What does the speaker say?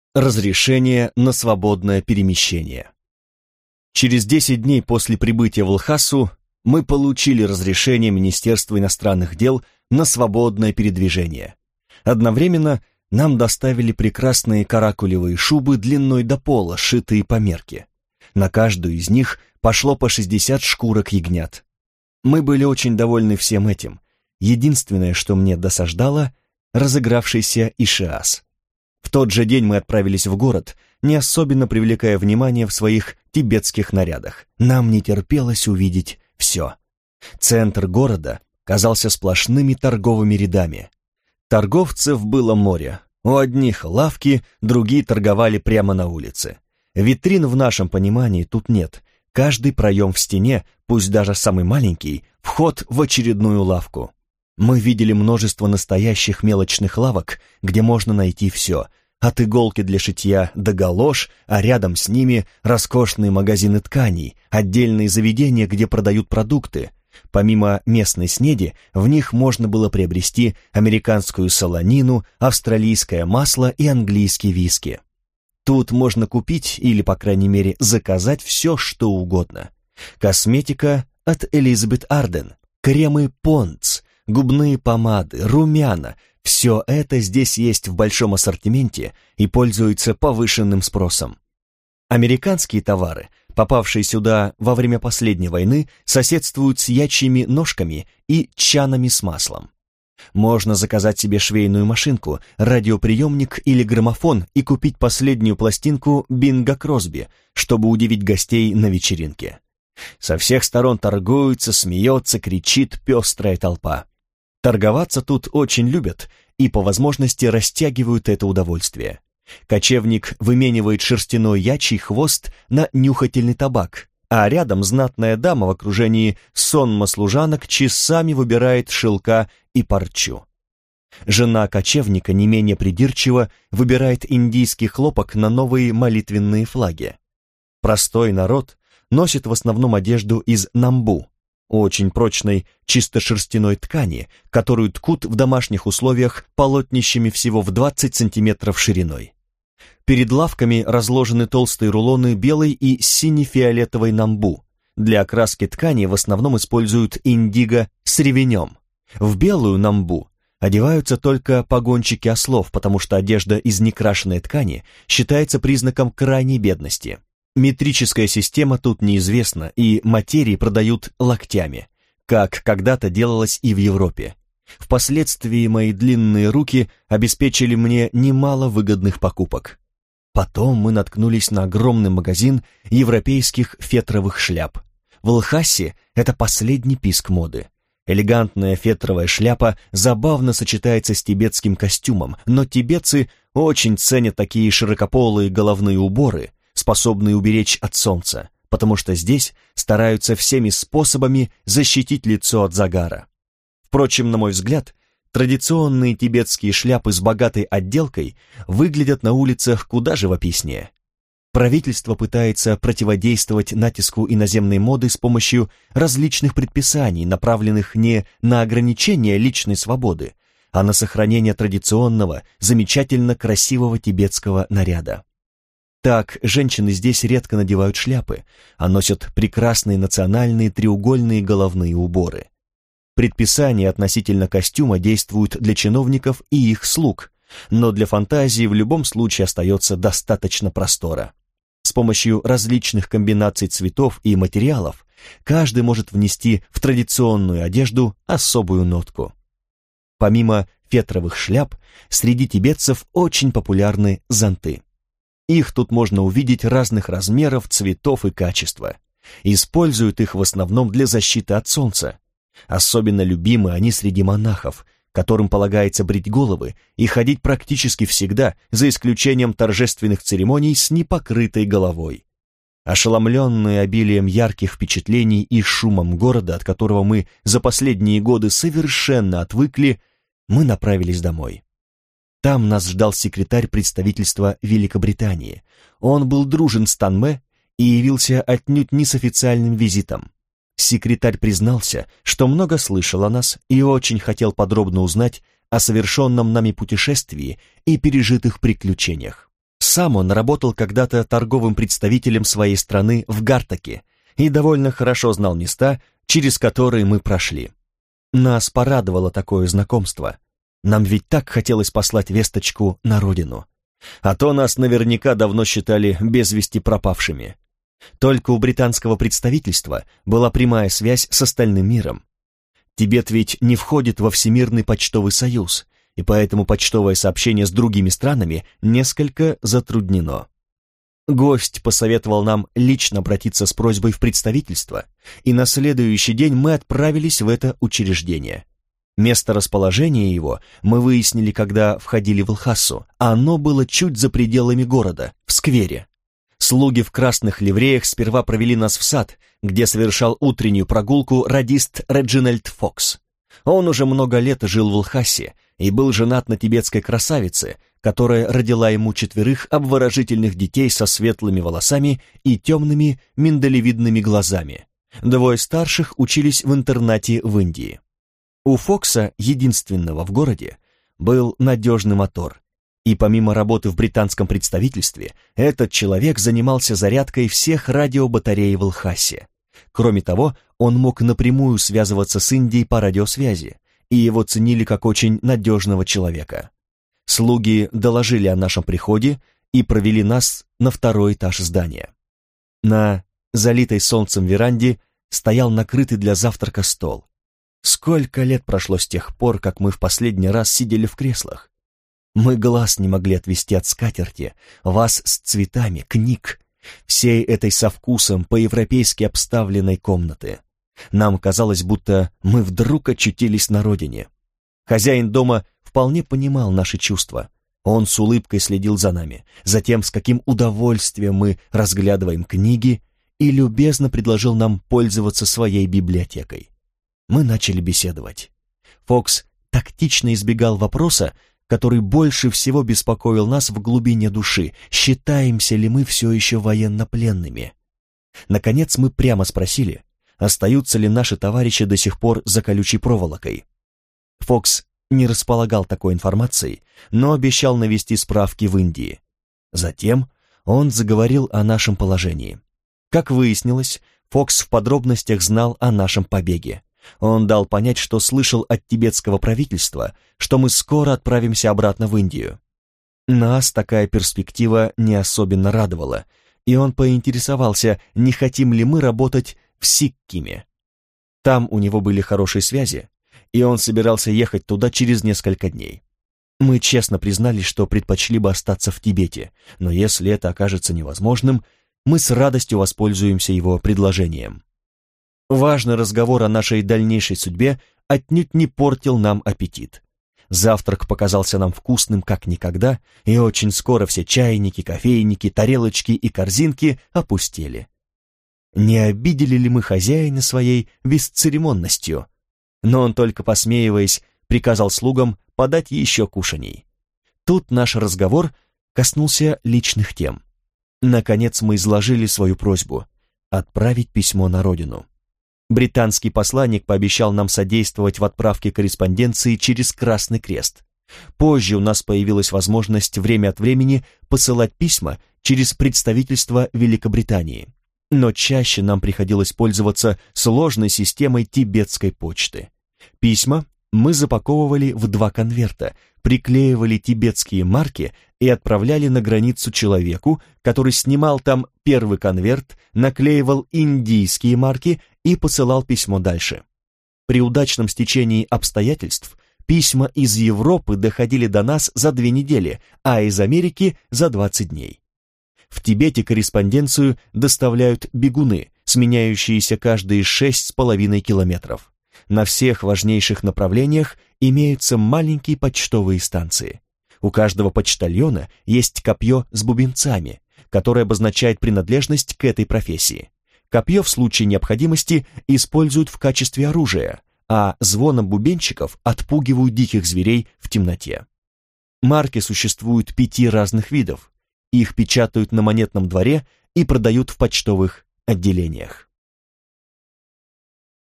Разрешение на свободное перемещение. Через 10 дней после прибытия в Лхасу мы получили разрешение Министерства иностранных дел на свободное передвижение. Одновременно нам доставили прекрасные каракулевые шубы длиной до пола, сшитые по мерке. На каждую из них пошло по 60 шкурок ягнят. Мы были очень довольны всем этим. Единственное, что мне досаждало — разыгравшийся ишиас. В тот же день мы отправились в город, не особенно привлекая внимание в своих тибетских нарядах. Нам не терпелось увидеть все. Центр города казался сплошными торговыми рядами. Торговцев было море. У одних лавки, другие торговали прямо на улице. Витрин в нашем понимании тут нет. Каждый проем в стене, пусть даже самый маленький, вход в очередную лавку. Мы видели множество настоящих мелочных лавок, где можно найти все, от иголки для шитья до галош, а рядом с ними роскошные магазины тканей, отдельные заведения, где продают продукты. Помимо местной снеди, в них можно было приобрести американскую солонину, австралийское масло и английский виски. Тут можно купить или, по крайней мере, заказать все, что угодно. Косметика от Элизабет Арден, кремы Понс, губные помады, румяна — все это здесь есть в большом ассортименте и пользуется повышенным спросом. Американские товары, попавшие сюда во время последней войны, соседствуют с ячьими ножками и чанами с маслом. Можно заказать себе швейную машинку, радиоприемник или граммофон и купить последнюю пластинку Бинга Кросби, чтобы удивить гостей на вечеринке. Со всех сторон торгуется, смеется, кричит пестрая толпа. Торговаться тут очень любят и по возможности растягивают это удовольствие. Кочевник выменивает шерстяной ячий хвост на нюхательный табак, а рядом знатная дама в окружении сонма служанок часами выбирает шелка и парчу. Жена кочевника не менее придирчиво выбирает индийский хлопок на новые молитвенные флаги. Простой народ носит в основном одежду из намбу, очень прочной чисто шерстяной ткани, которую ткут в домашних условиях полотнищами всего в 20 сантиметров шириной. Перед лавками разложены толстые рулоны белой и сине-фиолетовой намбу. Для окраски ткани в основном используют индиго с ревенем. В белую намбу одеваются только погонщики ослов, потому что одежда из некрашенной ткани считается признаком крайней бедности. Метрическая система тут неизвестна, и материи продают локтями, как когда-то делалось и в Европе. Впоследствии мои длинные руки обеспечили мне немало выгодных покупок. Потом мы наткнулись на огромный магазин европейских фетровых шляп. В Лхасе это последний писк моды. Элегантная фетровая шляпа забавно сочетается с тибетским костюмом, но тибетцы очень ценят такие широкополые головные уборы, способные уберечь от солнца, потому что здесь стараются всеми способами защитить лицо от загара. Впрочем, на мой взгляд, традиционные тибетские шляпы с богатой отделкой выглядят на улицах куда живописнее. Правительство пытается противодействовать натиску иноземной моды с помощью различных предписаний, направленных не на ограничение личной свободы, а на сохранение традиционного, замечательно красивого тибетского наряда. Так, женщины здесь редко надевают шляпы, а носят прекрасные национальные треугольные головные уборы. Предписания относительно костюма действуют для чиновников и их слуг, но для фантазии в любом случае остается достаточно простора. С помощью различных комбинаций цветов и материалов каждый может внести в традиционную одежду особую нотку. Помимо фетровых шляп, среди тибетцев очень популярны зонты. Их тут можно увидеть разных размеров, цветов и качества. Используют их в основном для защиты от солнца. Особенно любимы они среди монахов, которым полагается брить головы и ходить практически всегда, за исключением торжественных церемоний с непокрытой головой. Ошеломленные обилием ярких впечатлений и шумом города, от которого мы за последние годы совершенно отвыкли, мы направились домой. Там нас ждал секретарь представительства Великобритании. Он был дружен с Танмэ и явился отнюдь не с официальным визитом. Секретарь признался, что много слышал о нас и очень хотел подробно узнать о совершенном нами путешествии и пережитых приключениях. Сам он работал когда-то торговым представителем своей страны в Гартаке и довольно хорошо знал места, через которые мы прошли. Нас порадовало такое знакомство. Нам ведь так хотелось послать весточку на родину. А то нас наверняка давно считали без вести пропавшими. Только у британского представительства была прямая связь с остальным миром. Тибет ведь не входит во Всемирный почтовый союз, и поэтому почтовое сообщение с другими странами несколько затруднено. Гость посоветовал нам лично обратиться с просьбой в представительство, и на следующий день мы отправились в это учреждение. Место расположения его мы выяснили, когда входили в Лхасу, а оно было чуть за пределами города, в сквере. Слуги в красных ливреях сперва провели нас в сад, где совершал утреннюю прогулку радист Реджинальд Фокс. Он уже много лет жил в Лхасе и был женат на тибетской красавице, которая родила ему 4 обворожительных детей со светлыми волосами и темными миндалевидными глазами. 2 старших учились в интернате в Индии. У Фокса, единственного в городе, был надежный мотор, и помимо работы в британском представительстве, этот человек занимался зарядкой всех радиобатарей в Лхасе. Кроме того, он мог напрямую связываться с Индией по радиосвязи, и его ценили как очень надежного человека. Слуги доложили о нашем приходе и провели нас на 2-й этаж здания. На залитой солнцем веранде стоял накрытый для завтрака стол. Сколько лет прошло с тех пор, как мы в последний раз сидели в креслах? Мы глаз не могли отвести от скатерти, ваз с цветами, книг, всей этой со вкусом по-европейски обставленной комнаты. Нам казалось, будто мы вдруг очутились на родине. Хозяин дома вполне понимал наши чувства. Он с улыбкой следил за нами, за тем, с каким удовольствием мы разглядываем книги, и любезно предложил нам пользоваться своей библиотекой. Мы начали беседовать. Фокс тактично избегал вопроса, который больше всего беспокоил нас в глубине души: считаемся ли мы все еще военнопленными. Наконец мы прямо спросили, остаются ли наши товарищи до сих пор за колючей проволокой. Фокс не располагал такой информацией, но обещал навести справки в Индии. Затем он заговорил о нашем положении. Как выяснилось, Фокс в подробностях знал о нашем побеге. Он дал понять, что слышал от тибетского правительства, что мы скоро отправимся обратно в Индию. Нас такая перспектива не особенно радовала, и он поинтересовался, не хотим ли мы работать в Сиккиме. Там у него были хорошие связи, и он собирался ехать туда через несколько дней. Мы честно признались, что предпочли бы остаться в Тибете, но если это окажется невозможным, мы с радостью воспользуемся его предложением. Важный разговор о нашей дальнейшей судьбе отнюдь не портил нам аппетит. Завтрак показался нам вкусным как никогда, и очень скоро все чайники, кофейники, тарелочки и корзинки опустели. Не обидели ли мы хозяина своей бесцеремонностью? Но он, только посмеиваясь, приказал слугам подать еще кушаний. Тут наш разговор коснулся личных тем. Наконец мы изложили свою просьбу — отправить письмо на родину. Британский посланник пообещал нам содействовать в отправке корреспонденции через Красный Крест. Позже у нас появилась возможность время от времени посылать письма через представительство Великобритании. Но чаще нам приходилось пользоваться сложной системой тибетской почты. Письма мы запаковывали в 2 конверта, приклеивали тибетские марки и отправляли на границу человеку, который снимал там первый конверт, наклеивал индийские марки и посылал письмо дальше. При удачном стечении обстоятельств письма из Европы доходили до нас за 2 недели, а из Америки за 20 дней. В Тибете корреспонденцию доставляют бегуны, сменяющиеся каждые 6,5 километров. На всех важнейших направлениях имеются маленькие почтовые станции. У каждого почтальона есть копье с бубенцами, которое обозначает принадлежность к этой профессии. Копье в случае необходимости используют в качестве оружия, а звоном бубенчиков отпугивают диких зверей в темноте. Марки существуют 5 разных видов. Их печатают на монетном дворе и продают в почтовых отделениях.